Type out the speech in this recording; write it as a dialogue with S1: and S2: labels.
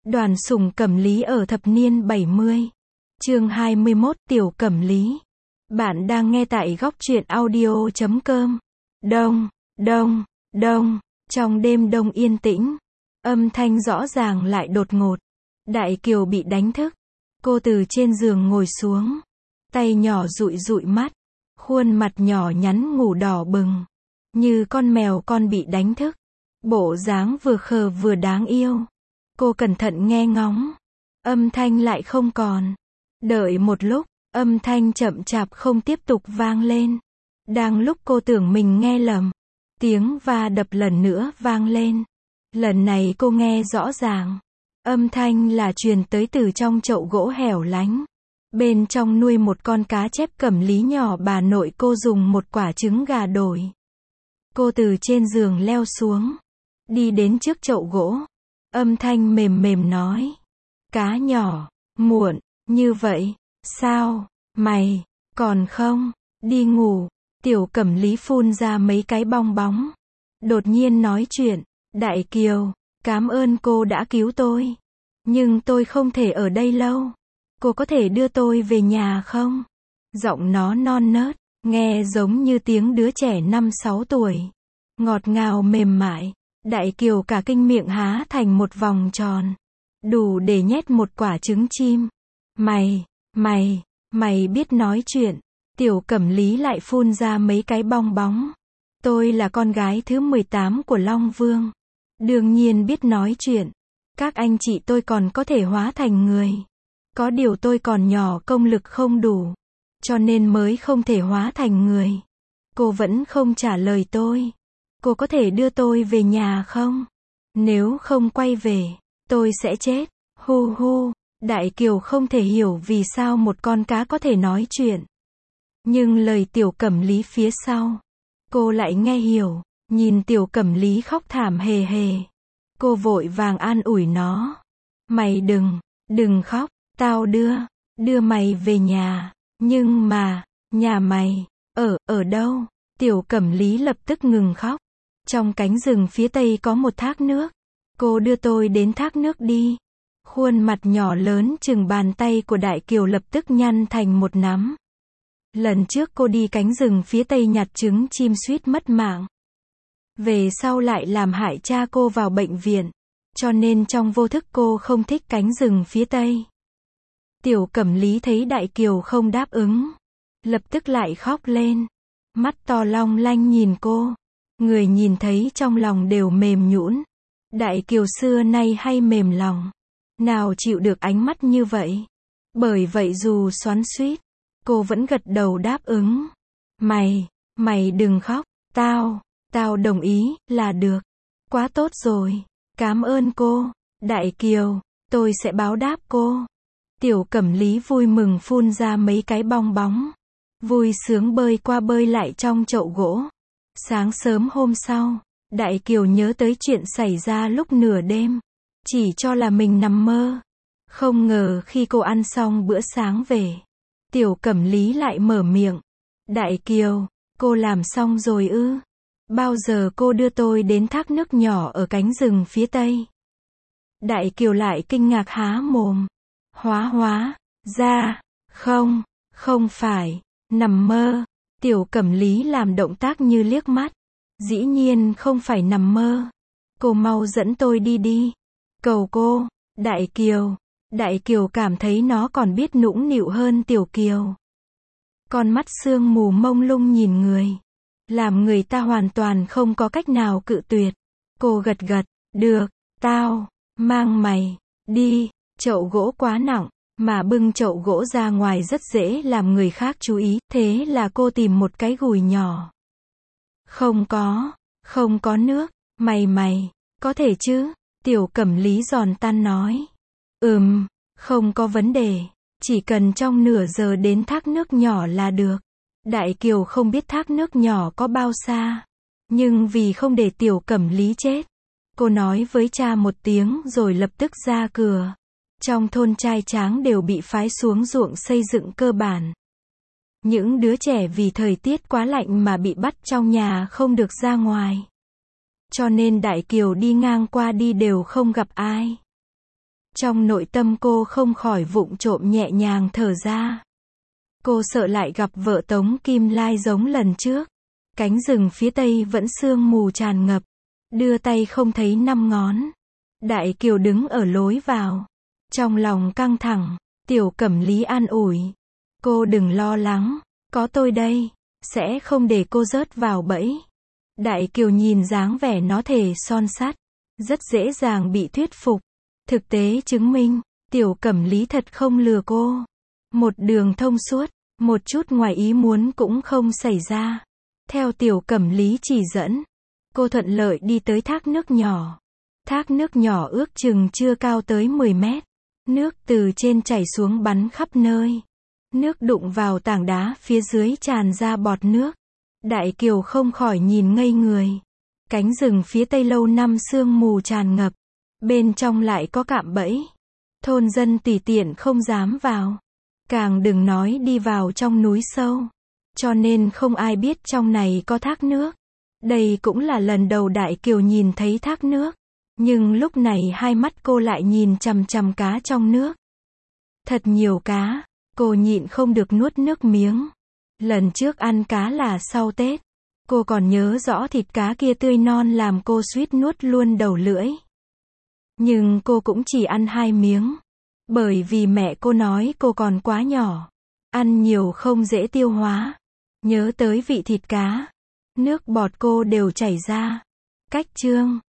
S1: Đoàn Sùng Cẩm Lý ở thập niên 70. Chương 21, Tiểu Cẩm Lý. Bạn đang nghe tại góc truyện audio.com. Đông, đông, đông, trong đêm đông yên tĩnh, âm thanh rõ ràng lại đột ngột. Đại Kiều bị đánh thức. Cô từ trên giường ngồi xuống, tay nhỏ dụi dụi mắt, khuôn mặt nhỏ nhắn ngủ đỏ bừng, như con mèo con bị đánh thức. Bộ dáng vừa khờ vừa đáng yêu. Cô cẩn thận nghe ngóng, âm thanh lại không còn. Đợi một lúc, âm thanh chậm chạp không tiếp tục vang lên. Đang lúc cô tưởng mình nghe lầm, tiếng va đập lần nữa vang lên. Lần này cô nghe rõ ràng. Âm thanh là truyền tới từ trong chậu gỗ hẻo lánh. Bên trong nuôi một con cá chép Cẩm Lý nhỏ, bà nội cô dùng một quả trứng gà đổi. Cô từ trên giường leo xuống, đi đến trước chậu gỗ. Âm thanh mềm mềm nói: "Cá nhỏ, muộn như vậy, sao, mày, còn không, đi ngủ?" Tiểu Cẩm Lý phun ra mấy cái bong bóng. Đột nhiên nói chuyện: "Đại Kiều, cảm ơn cô đã cứu tôi. Nhưng tôi không thể ở đây lâu. Cô có thể đưa tôi về nhà không?" Giọng nó non nớt, nghe giống như tiếng đứa trẻ 5-6 tuổi. Ngọt ngào mềm mại. Đại Kiều cả kinh, miệng há thành một vòng tròn, đủ để nhét một quả trứng chim. Mày biết nói chuyện." Tiểu Cẩm Lý lại phun ra mấy cái bong bóng. "Tôi là con gái thứ 18 của Long Vương. Đương nhiên biết nói chuyện. Các anh chị tôi còn có thể hóa thành người. Có điều tôi còn nhỏ, công lực không đủ, cho nên mới không thể hóa thành người." Cô vẫn không trả lời tôi. "Cô có thể đưa tôi về nhà không? Nếu không quay về, tôi sẽ chết." Hu hu. Đại Kiều không thể hiểu vì sao một con cá có thể nói chuyện. Nhưng lời Tiểu Cẩm Lý phía sau, cô lại nghe hiểu. Nhìn Tiểu Cẩm Lý khóc thảm hề hề, cô vội vàng an ủi nó: "Mày đừng khóc, tao đưa mày về nhà. Nhưng mà, nhà mày, ở đâu?" Tiểu Cẩm Lý lập tức ngừng khóc. "Trong cánh rừng phía tây có một thác nước. Cô đưa tôi đến thác nước đi." Khuôn mặt nhỏ lớn chừng bàn tay của Đại Kiều lập tức nhăn thành một nắm. Lần trước cô đi cánh rừng phía tây nhặt trứng chim suýt mất mạng. Về sau lại làm hại cha cô vào bệnh viện. Cho nên trong vô thức cô không thích cánh rừng phía tây. Tiểu Cẩm Lý thấy Đại Kiều không đáp ứng, lập tức lại khóc lên. Mắt to long lanh nhìn cô. Người nhìn thấy trong lòng đều mềm nhũn. Đại Kiều xưa nay hay mềm lòng, nào chịu được ánh mắt như vậy. Bởi vậy dù xoắn xuýt, cô vẫn gật đầu đáp ứng. Mày đừng khóc, tao đồng ý, là được. Quá tốt rồi, cảm ơn cô, Đại Kiều, tôi sẽ báo đáp cô." Tiểu Cẩm Lý vui mừng phun ra mấy cái bong bóng, vui sướng bơi qua bơi lại trong chậu gỗ. Sáng sớm hôm sau, Đại Kiều nhớ tới chuyện xảy ra lúc nửa đêm, chỉ cho là mình nằm mơ. Không ngờ khi cô ăn xong bữa sáng về, Tiểu Cẩm Lý lại mở miệng: "Đại Kiều, cô làm xong rồi ư? Bao giờ cô đưa tôi đến thác nước nhỏ ở cánh rừng phía tây?" Đại Kiều lại kinh ngạc há mồm. Hóa ra, không phải, nằm mơ. Tiểu Cẩm Lý làm động tác như liếc mắt. "Dĩ nhiên không phải nằm mơ. Cô mau dẫn tôi đi. Cầu cô." Đại Kiều cảm thấy nó còn biết nũng nịu hơn Tiểu Kiều. Con mắt sương mù mông lung nhìn người, làm người ta hoàn toàn không có cách nào cự tuyệt. Cô gật gật: "Được, tao mang mày đi." Chậu gỗ quá nặng, mà bưng chậu gỗ ra ngoài rất dễ làm người khác chú ý, thế là cô tìm một cái gùi nhỏ. Không có nước, mày, có thể chứ?" Tiểu Cẩm Lý giòn tan nói. Không có vấn đề, chỉ cần trong nửa giờ đến thác nước nhỏ là được." Đại Kiều không biết thác nước nhỏ có bao xa, nhưng vì không để Tiểu Cẩm Lý chết, cô nói với cha một tiếng rồi lập tức ra cửa. Trong thôn trai tráng đều bị phái xuống ruộng xây dựng cơ bản. Những đứa trẻ vì thời tiết quá lạnh mà bị bắt trong nhà không được ra ngoài. Cho nên Đại Kiều đi ngang qua đi đều không gặp ai. Trong nội tâm cô không khỏi vụng trộm nhẹ nhàng thở ra. Cô sợ lại gặp vợ Tống Kim Lai giống lần trước. Cánh rừng phía tây vẫn sương mù tràn ngập. Đưa tay không thấy năm ngón. Đại Kiều đứng ở lối vào. Trong lòng căng thẳng, Tiểu Cẩm Lý an ủi. Cô đừng lo lắng, có tôi đây, sẽ không để cô rớt vào bẫy. Đại Kiều nhìn dáng vẻ nó thề son sắt, rất dễ dàng bị thuyết phục. Thực tế chứng minh, Tiểu Cẩm Lý thật không lừa cô. Một đường thông suốt, một chút ngoài ý muốn cũng không xảy ra. Theo Tiểu Cẩm Lý chỉ dẫn, cô thuận lợi đi tới thác nước nhỏ. Thác nước nhỏ ước chừng chưa cao tới 10 mét. Nước từ trên chảy xuống bắn khắp nơi. Nước đụng vào tảng đá phía dưới tràn ra bọt nước. Đại Kiều không khỏi nhìn ngây người. Cánh rừng phía tây lâu năm sương mù tràn ngập. Bên trong lại có cạm bẫy. Thôn dân tùy tiện không dám vào. Càng đừng nói đi vào trong núi sâu. Cho nên không ai biết trong này có thác nước. Đây cũng là lần đầu Đại Kiều nhìn thấy thác nước. Nhưng lúc này hai mắt cô lại nhìn chằm chằm cá trong nước. Thật nhiều cá, cô nhịn không được nuốt nước miếng. Lần trước ăn cá là sau Tết. Cô còn nhớ rõ thịt cá kia tươi non làm cô suýt nuốt luôn đầu lưỡi. Nhưng cô cũng chỉ ăn 2 miếng. Bởi vì mẹ cô nói cô còn quá nhỏ. Ăn nhiều không dễ tiêu hóa. Nhớ tới vị thịt cá. Nước bọt cô đều chảy ra. Cách chương